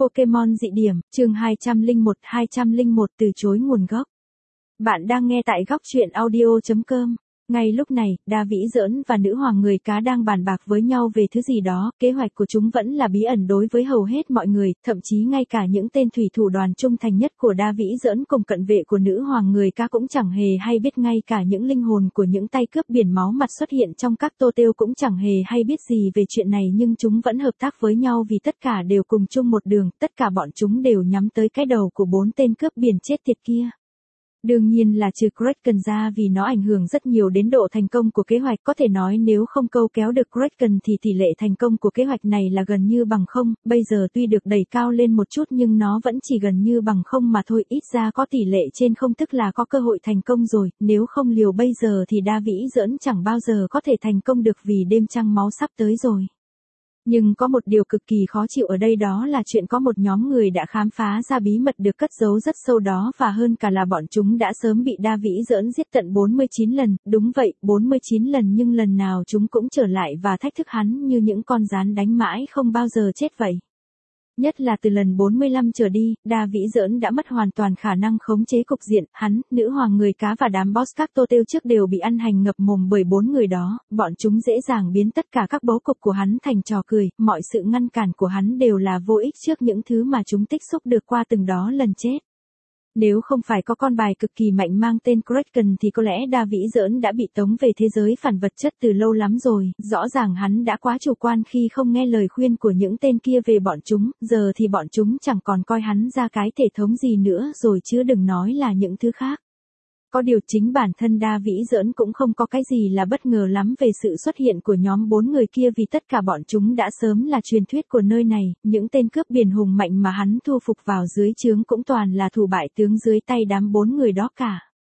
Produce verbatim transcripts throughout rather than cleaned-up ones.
Pokemon dị điểm, chương hai trăm lẻ một hai trăm lẻ một từ chối nguồn gốc. Bạn đang nghe tại góc truyện audio chấm com. Ngay lúc này, Da Vĩ Giỡn và nữ hoàng người cá đang bàn bạc với nhau về thứ gì đó, kế hoạch của chúng vẫn là bí ẩn đối với hầu hết mọi người, thậm chí ngay cả những tên thủy thủ đoàn trung thành nhất của Da Vĩ Giỡn cùng cận vệ của nữ hoàng người cá cũng chẳng hề hay biết, ngay cả những linh hồn của những tay cướp biển máu mặt xuất hiện trong các tô têu cũng chẳng hề hay biết gì về chuyện này, nhưng chúng vẫn hợp tác với nhau vì tất cả đều cùng chung một đường, tất cả bọn chúng đều nhắm tới cái đầu của bốn tên cướp biển chết tiệt kia. Đương nhiên là trừ Kraken ra, vì nó ảnh hưởng rất nhiều đến độ thành công của kế hoạch, có thể nói nếu không câu kéo được Kraken thì tỷ lệ thành công của kế hoạch này là gần như bằng không, bây giờ tuy được đẩy cao lên một chút nhưng nó vẫn chỉ gần như bằng không mà thôi, ít ra có tỷ lệ trên không tức là có cơ hội thành công rồi, nếu không liều bây giờ thì Da Vĩ Giỡn chẳng bao giờ có thể thành công được vì đêm trăng máu sắp tới rồi. Nhưng có một điều cực kỳ khó chịu ở đây, đó là chuyện có một nhóm người đã khám phá ra bí mật được cất giấu rất sâu đó, và hơn cả là bọn chúng đã sớm bị Da Vĩ Giỡn giết tận bốn mươi chín lần, đúng vậy, bốn mươi chín lần, nhưng lần nào chúng cũng trở lại và thách thức hắn như những con gián đánh mãi không bao giờ chết vậy. Nhất là từ lần bốn mươi lăm trở đi, Da Vĩ Giỡn đã mất hoàn toàn khả năng khống chế cục diện, hắn, nữ hoàng người cá và đám boss các tô têu trước đều bị ăn hành ngập mồm bởi bốn người đó, bọn chúng dễ dàng biến tất cả các bố cục của hắn thành trò cười, mọi sự ngăn cản của hắn đều là vô ích trước những thứ mà chúng tích xúc được qua từng đó lần chết. Nếu không phải có con bài cực kỳ mạnh mang tên Kraken thì có lẽ Da Vĩ Giỡn đã bị tống về thế giới phản vật chất từ lâu lắm rồi, rõ ràng hắn đã quá chủ quan khi không nghe lời khuyên của những tên kia về bọn chúng, giờ thì bọn chúng chẳng còn coi hắn ra cái thể thống gì nữa rồi chứ đừng nói là những thứ khác. Có điều chính bản thân Da Vĩ Giỡn cũng không có cái gì là bất ngờ lắm về sự xuất hiện của nhóm bốn người kia, vì tất cả bọn chúng đã sớm là truyền thuyết của nơi này, những tên cướp biển hùng mạnh mà hắn thu phục vào dưới trướng cũng toàn là thủ bại tướng dưới tay đám bốn người đó cả.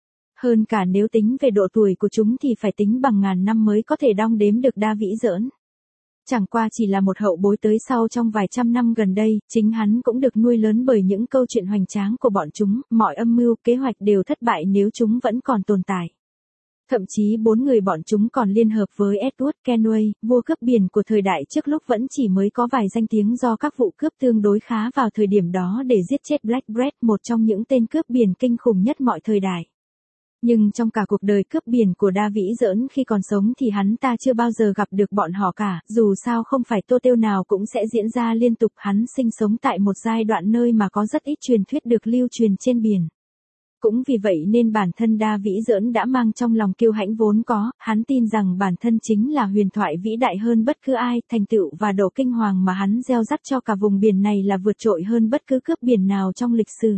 Hơn cả nếu tính về độ tuổi của chúng thì phải tính bằng ngàn năm mới có thể đong đếm được Da Vĩ Giỡn. Chẳng qua chỉ là một hậu bối tới sau trong vài trăm năm gần đây, chính hắn cũng được nuôi lớn bởi những câu chuyện hoành tráng của bọn chúng, mọi âm mưu, kế hoạch đều thất bại nếu chúng vẫn còn tồn tại. Thậm chí bốn người bọn chúng còn liên hợp với Edward Kenway, vua cướp biển của thời đại trước, lúc vẫn chỉ mới có vài danh tiếng do các vụ cướp tương đối khá vào thời điểm đó, để giết chết Blackbeard, một trong những tên cướp biển kinh khủng nhất mọi thời đại. Nhưng trong cả cuộc đời cướp biển của Da Vĩ Giỡn khi còn sống thì hắn ta chưa bao giờ gặp được bọn họ cả, dù sao không phải tô têu nào cũng sẽ diễn ra liên tục, hắn sinh sống tại một giai đoạn nơi mà có rất ít truyền thuyết được lưu truyền trên biển. Cũng vì vậy nên bản thân Da Vĩ Giỡn đã mang trong lòng kiêu hãnh vốn có, hắn tin rằng bản thân chính là huyền thoại vĩ đại hơn bất cứ ai, thành tựu và độ kinh hoàng mà hắn gieo rắc cho cả vùng biển này là vượt trội hơn bất cứ cướp biển nào trong lịch sử.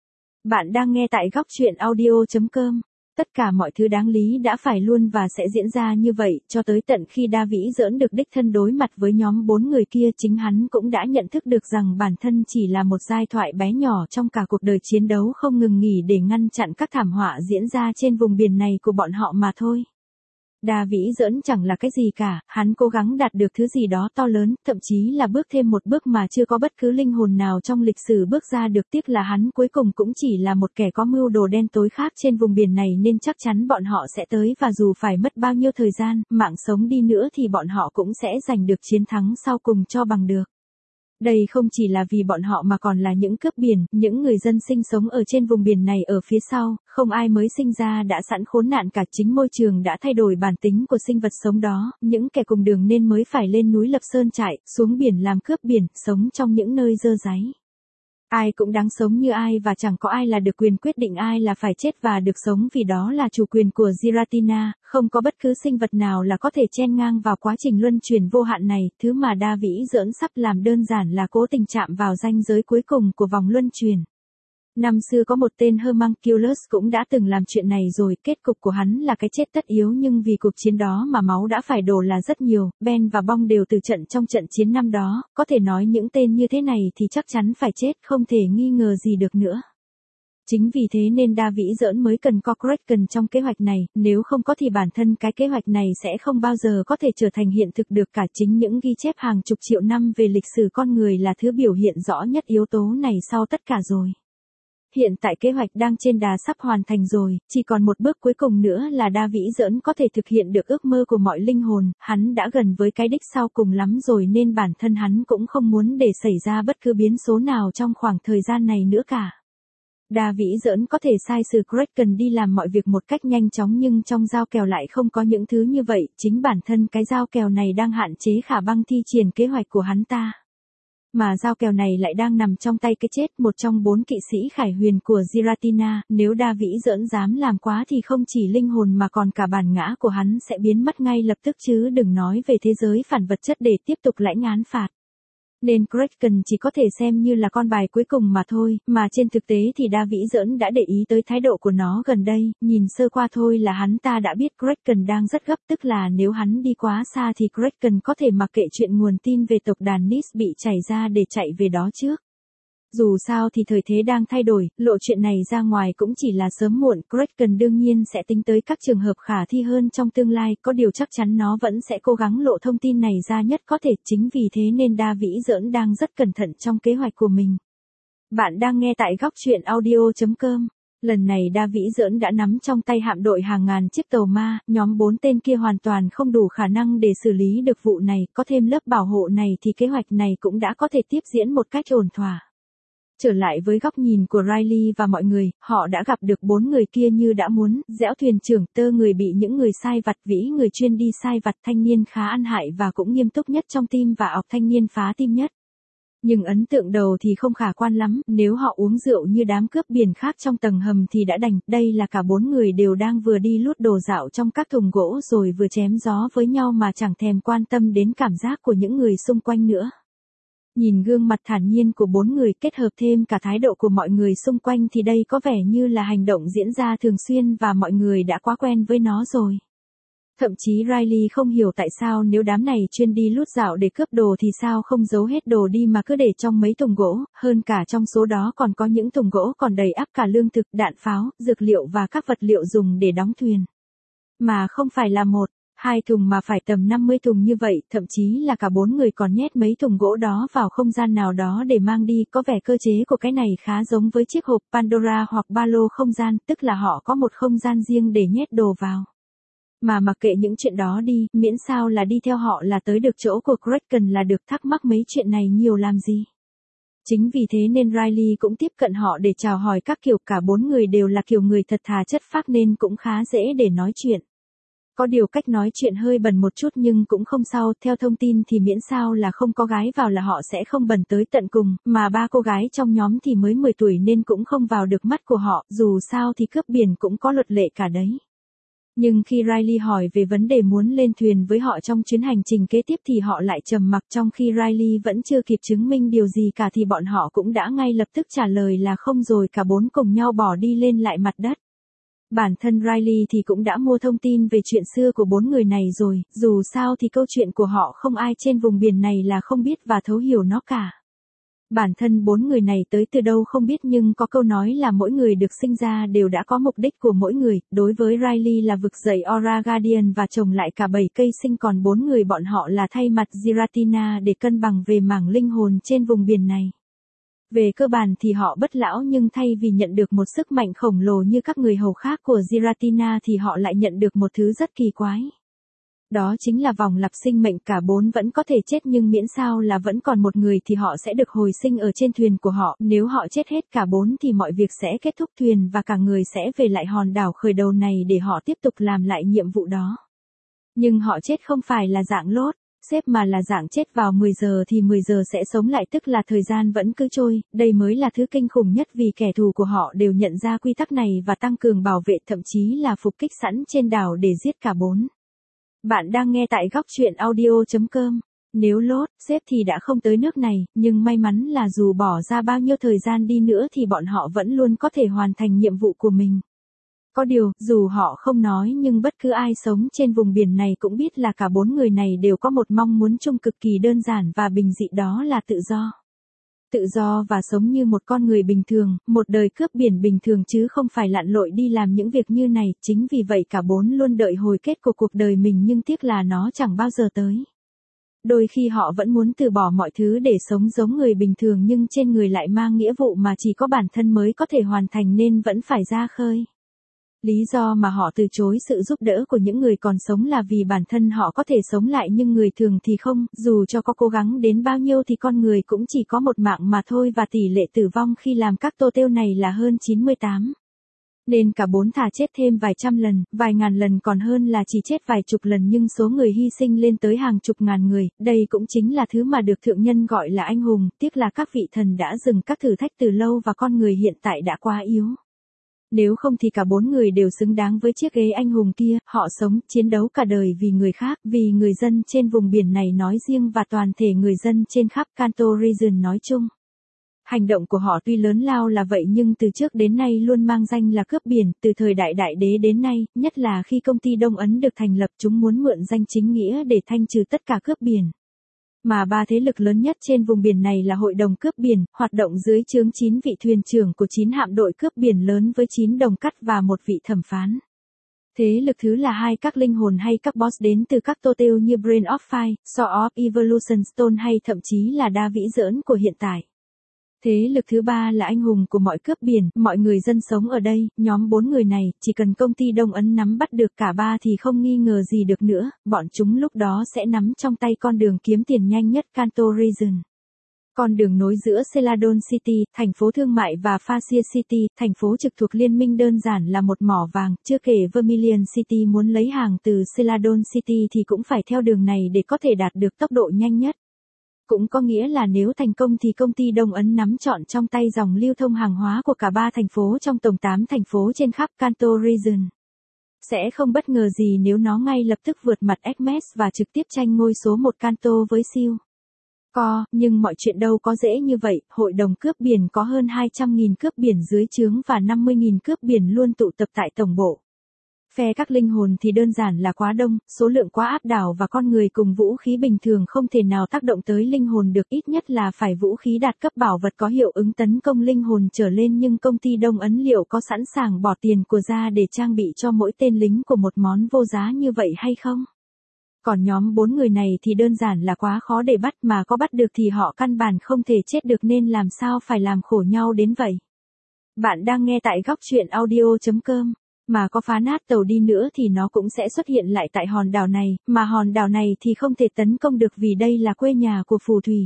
Bạn đang nghe tại góc truyện audio chấm com. Tất cả mọi thứ đáng lý đã phải luôn và sẽ diễn ra như vậy, cho tới tận khi Da Vĩ Giỡn được đích thân đối mặt với nhóm bốn người kia, chính hắn cũng đã nhận thức được rằng bản thân chỉ là một giai thoại bé nhỏ trong cả cuộc đời chiến đấu không ngừng nghỉ để ngăn chặn các thảm họa diễn ra trên vùng biển này của bọn họ mà thôi. Da Vĩ Giỡn chẳng là cái gì cả, hắn cố gắng đạt được thứ gì đó to lớn, thậm chí là bước thêm một bước mà chưa có bất cứ linh hồn nào trong lịch sử bước ra được, tiếc là hắn cuối cùng cũng chỉ là một kẻ có mưu đồ đen tối khác trên vùng biển này, nên chắc chắn bọn họ sẽ tới, và dù phải mất bao nhiêu thời gian, mạng sống đi nữa thì bọn họ cũng sẽ giành được chiến thắng sau cùng cho bằng được. Đây không chỉ là vì bọn họ mà còn là những cướp biển, những người dân sinh sống ở trên vùng biển này ở phía sau, không ai mới sinh ra đã sẵn khốn nạn cả, chính môi trường đã thay đổi bản tính của sinh vật sống đó, những kẻ cùng đường nên mới phải lên núi lập sơn trại, xuống biển làm cướp biển, sống trong những nơi dơ dáy. Ai cũng đáng sống như ai và chẳng có ai là được quyền quyết định ai là phải chết và được sống, vì đó là chủ quyền của Giratina, không có bất cứ sinh vật nào là có thể chen ngang vào quá trình luân chuyển vô hạn này, thứ mà Da Vĩ Giỡn sắp làm đơn giản là cố tình chạm vào ranh giới cuối cùng của vòng luân chuyển. Năm xưa có một tên Homunculus cũng đã từng làm chuyện này rồi, kết cục của hắn là cái chết tất yếu, nhưng vì cuộc chiến đó mà máu đã phải đổ là rất nhiều, Ben và Bong đều từ trận trong trận chiến năm đó, có thể nói những tên như thế này thì chắc chắn phải chết, không thể nghi ngờ gì được nữa. Chính vì thế nên Da Vĩ Giỡn mới cần có Kraken trong kế hoạch này, nếu không có thì bản thân cái kế hoạch này sẽ không bao giờ có thể trở thành hiện thực được cả. Chính những ghi chép hàng chục triệu năm về lịch sử con người là thứ biểu hiện rõ nhất yếu tố này sau tất cả rồi. Hiện tại kế hoạch đang trên đà sắp hoàn thành rồi, chỉ còn một bước cuối cùng nữa là đa vĩ giỡn có thể thực hiện được ước mơ của mọi linh hồn, hắn đã gần với cái đích sau cùng lắm rồi nên bản thân hắn cũng không muốn để xảy ra bất cứ biến số nào trong khoảng thời gian này nữa cả. Đa vĩ giỡn có thể sai sử Kraken đi làm mọi việc một cách nhanh chóng nhưng trong giao kèo lại không có những thứ như vậy, chính bản thân cái giao kèo này đang hạn chế khả năng thi triển kế hoạch của hắn ta. Mà giao kèo này lại đang nằm trong tay cái chết, một trong bốn kỵ sĩ khải huyền của Giratina, nếu đa vĩ giỡn dám làm quá thì không chỉ linh hồn mà còn cả bản ngã của hắn sẽ biến mất ngay lập tức chứ đừng nói về thế giới phản vật chất để tiếp tục lãnh án phạt. Nên Kraken chỉ có thể xem như là con bài cuối cùng mà thôi, mà trên thực tế thì đa vĩ giỡn đã để ý tới thái độ của nó gần đây, nhìn sơ qua thôi là hắn ta đã biết Kraken đang rất gấp, tức là nếu hắn đi quá xa thì Kraken có thể mặc kệ chuyện nguồn tin về tộc đàn Nis bị chảy ra để chạy về đó trước. Dù sao thì thời thế đang thay đổi, lộ chuyện này ra ngoài cũng chỉ là sớm muộn, Kraken đương nhiên sẽ tính tới các trường hợp khả thi hơn trong tương lai, có điều chắc chắn nó vẫn sẽ cố gắng lộ thông tin này ra nhất có thể, chính vì thế nên đa vĩ giỡn đang rất cẩn thận trong kế hoạch của mình. Bạn đang nghe tại góc truyện audio chấm com. Lần này đa vĩ giỡn đã nắm trong tay hạm đội hàng ngàn chiếc tàu ma, nhóm bốn tên kia hoàn toàn không đủ khả năng để xử lý được vụ này, có thêm lớp bảo hộ này thì kế hoạch này cũng đã có thể tiếp diễn một cách ổn thỏa. Trở lại với góc nhìn của Riley và mọi người, họ đã gặp được bốn người kia như đã muốn, dẽo thuyền trưởng, tơ người bị những người sai vặt, vĩ người chuyên đi sai vặt, thanh niên khá ăn hại và cũng nghiêm túc nhất trong team và ọc thanh niên phá tim nhất. Nhưng ấn tượng đầu thì không khả quan lắm, nếu họ uống rượu như đám cướp biển khác trong tầng hầm thì đã đành, đây là cả bốn người đều đang vừa đi lút đồ dạo trong các thùng gỗ rồi vừa chém gió với nhau mà chẳng thèm quan tâm đến cảm giác của những người xung quanh nữa. Nhìn gương mặt thản nhiên của bốn người kết hợp thêm cả thái độ của mọi người xung quanh thì đây có vẻ như là hành động diễn ra thường xuyên và mọi người đã quá quen với nó rồi. Thậm chí Riley không hiểu tại sao nếu đám này chuyên đi lút dạo để cướp đồ thì sao không giấu hết đồ đi mà cứ để trong mấy thùng gỗ, hơn cả trong số đó còn có những thùng gỗ còn đầy ắp cả lương thực, đạn pháo, dược liệu và các vật liệu dùng để đóng thuyền. Mà không phải là một, hai thùng mà phải tầm năm mươi thùng như vậy, thậm chí là cả bốn người còn nhét mấy thùng gỗ đó vào không gian nào đó để mang đi, có vẻ cơ chế của cái này khá giống với chiếc hộp Pandora hoặc ba lô không gian, tức là họ có một không gian riêng để nhét đồ vào. Mà mặc kệ những chuyện đó đi, miễn sao là đi theo họ là tới được chỗ của Kraken là được, thắc mắc mấy chuyện này nhiều làm gì. Chính vì thế nên Riley cũng tiếp cận họ để chào hỏi các kiểu, cả bốn người đều là kiểu người thật thà chất phác nên cũng khá dễ để nói chuyện. Có điều cách nói chuyện hơi bẩn một chút nhưng cũng không sao, theo thông tin thì miễn sao là không có gái vào là họ sẽ không bẩn tới tận cùng, mà ba cô gái trong nhóm thì mới mười tuổi nên cũng không vào được mắt của họ, dù sao thì cướp biển cũng có luật lệ cả đấy. Nhưng khi Riley hỏi về vấn đề muốn lên thuyền với họ trong chuyến hành trình kế tiếp thì họ lại trầm mặc, trong khi Riley vẫn chưa kịp chứng minh điều gì cả thì bọn họ cũng đã ngay lập tức trả lời là không rồi cả bốn cùng nhau bỏ đi lên lại mặt đất. Bản thân Riley thì cũng đã mua thông tin về chuyện xưa của bốn người này rồi, dù sao thì câu chuyện của họ không ai trên vùng biển này là không biết và thấu hiểu nó cả. Bản thân bốn người này tới từ đâu không biết nhưng có câu nói là mỗi người được sinh ra đều đã có mục đích của mỗi người, đối với Riley là vực dậy Aura Guardian và trồng lại cả bảy cây sinh, còn bốn người bọn họ là thay mặt Giratina để cân bằng về mảng linh hồn trên vùng biển này. Về cơ bản thì họ bất lão nhưng thay vì nhận được một sức mạnh khổng lồ như các người hầu khác của Giratina thì họ lại nhận được một thứ rất kỳ quái. Đó chính là vòng lặp sinh mệnh, cả bốn vẫn có thể chết nhưng miễn sao là vẫn còn một người thì họ sẽ được hồi sinh ở trên thuyền của họ, nếu họ chết hết cả bốn thì mọi việc sẽ kết thúc thuyền và cả người sẽ về lại hòn đảo khởi đầu này để họ tiếp tục làm lại nhiệm vụ đó. Nhưng họ chết không phải là dạng lốt xếp mà là dạng chết vào mười giờ thì mười giờ sẽ sống lại, tức là thời gian vẫn cứ trôi, đây mới là thứ kinh khủng nhất vì kẻ thù của họ đều nhận ra quy tắc này và tăng cường bảo vệ, thậm chí là phục kích sẵn trên đảo để giết cả bốn. Bạn đang nghe tại góc truyện audio chấm com. Nếu lốt xếp thì đã không tới nước này, nhưng may mắn là dù bỏ ra bao nhiêu thời gian đi nữa thì bọn họ vẫn luôn có thể hoàn thành nhiệm vụ của mình. Có điều, dù họ không nói nhưng bất cứ ai sống trên vùng biển này cũng biết là cả bốn người này đều có một mong muốn chung cực kỳ đơn giản và bình dị, đó là tự do. Tự do và sống như một con người bình thường, một đời cướp biển bình thường chứ không phải lặn lội đi làm những việc như này, chính vì vậy cả bốn luôn đợi hồi kết của cuộc đời mình nhưng tiếc là nó chẳng bao giờ tới. Đôi khi họ vẫn muốn từ bỏ mọi thứ để sống giống người bình thường nhưng trên người lại mang nghĩa vụ mà chỉ có bản thân mới có thể hoàn thành nên vẫn phải ra khơi. Lý do mà họ từ chối sự giúp đỡ của những người còn sống là vì bản thân họ có thể sống lại nhưng người thường thì không, dù cho có cố gắng đến bao nhiêu thì con người cũng chỉ có một mạng mà thôi và tỷ lệ tử vong khi làm các tô têu này là hơn chín mươi tám. Nên cả bốn thà chết thêm vài trăm lần, vài ngàn lần còn hơn là chỉ chết vài chục lần nhưng số người hy sinh lên tới hàng chục ngàn người, đây cũng chính là thứ mà được thượng nhân gọi là anh hùng, tiếc là các vị thần đã dừng các thử thách từ lâu và con người hiện tại đã quá yếu. Nếu không thì cả bốn người đều xứng đáng với chiếc ghế anh hùng kia, họ sống, chiến đấu cả đời vì người khác, vì người dân trên vùng biển này nói riêng và toàn thể người dân trên khắp Kanto Region nói chung. Hành động của họ tuy lớn lao là vậy nhưng từ trước đến nay luôn mang danh là cướp biển, từ thời đại đại đế đến nay, nhất là khi công ty Đông Ấn được thành lập chúng muốn mượn danh chính nghĩa để thanh trừ tất cả cướp biển. Mà ba thế lực lớn nhất trên vùng biển này là Hội đồng cướp biển, hoạt động dưới trướng chín vị thuyền trưởng của chín hạm đội cướp biển lớn với chín đồng cắt và một vị thẩm phán. Thế lực thứ là hai các linh hồn hay các boss đến từ các tô têu như Brain of Fire, Sword of Evolution Stone hay thậm chí là đa vĩ giỡn của hiện tại. Thế lực thứ ba là anh hùng của mọi cướp biển, mọi người dân sống ở đây, nhóm bốn người này, chỉ cần công ty Đông Ấn nắm bắt được cả ba thì không nghi ngờ gì được nữa, bọn chúng lúc đó sẽ nắm trong tay con đường kiếm tiền nhanh nhất Kanto Region. Con đường nối giữa Celadon City, thành phố thương mại và Fascia City, thành phố trực thuộc liên minh đơn giản là một mỏ vàng, chưa kể Vermilion City muốn lấy hàng từ Celadon City thì cũng phải theo đường này để có thể đạt được tốc độ nhanh nhất. Cũng có nghĩa là nếu thành công thì công ty Đông Ấn nắm trọn trong tay dòng lưu thông hàng hóa của cả ba thành phố trong tổng tám thành phố trên khắp Kanto Region. Sẽ không bất ngờ gì nếu nó ngay lập tức vượt mặt Hermes và trực tiếp tranh ngôi số một Kanto với siêu. Co, nhưng mọi chuyện đâu có dễ như vậy, hội đồng cướp biển có hơn hai trăm nghìn cướp biển dưới trướng và năm mươi nghìn cướp biển luôn tụ tập tại tổng bộ. Phe các linh hồn thì đơn giản là quá đông, số lượng quá áp đảo và con người cùng vũ khí bình thường không thể nào tác động tới linh hồn được, ít nhất là phải vũ khí đạt cấp bảo vật có hiệu ứng tấn công linh hồn trở lên, nhưng công ty Đông Ấn liệu có sẵn sàng bỏ tiền của ra để trang bị cho mỗi tên lính của một món vô giá như vậy hay không? Còn nhóm bốn người này thì đơn giản là quá khó để bắt, mà có bắt được thì họ căn bản không thể chết được nên làm sao phải làm khổ nhau đến vậy. Bạn đang nghe tại góc truyện audio chấm com. Mà có phá nát tàu đi nữa thì nó cũng sẽ xuất hiện lại tại hòn đảo này, mà hòn đảo này thì không thể tấn công được vì đây là quê nhà của phù thủy.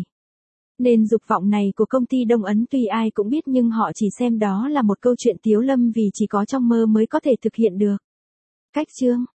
Nên dục vọng này của công ty Đông Ấn tuy ai cũng biết nhưng họ chỉ xem đó là một câu chuyện tiếu lâm vì chỉ có trong mơ mới có thể thực hiện được. Cách chương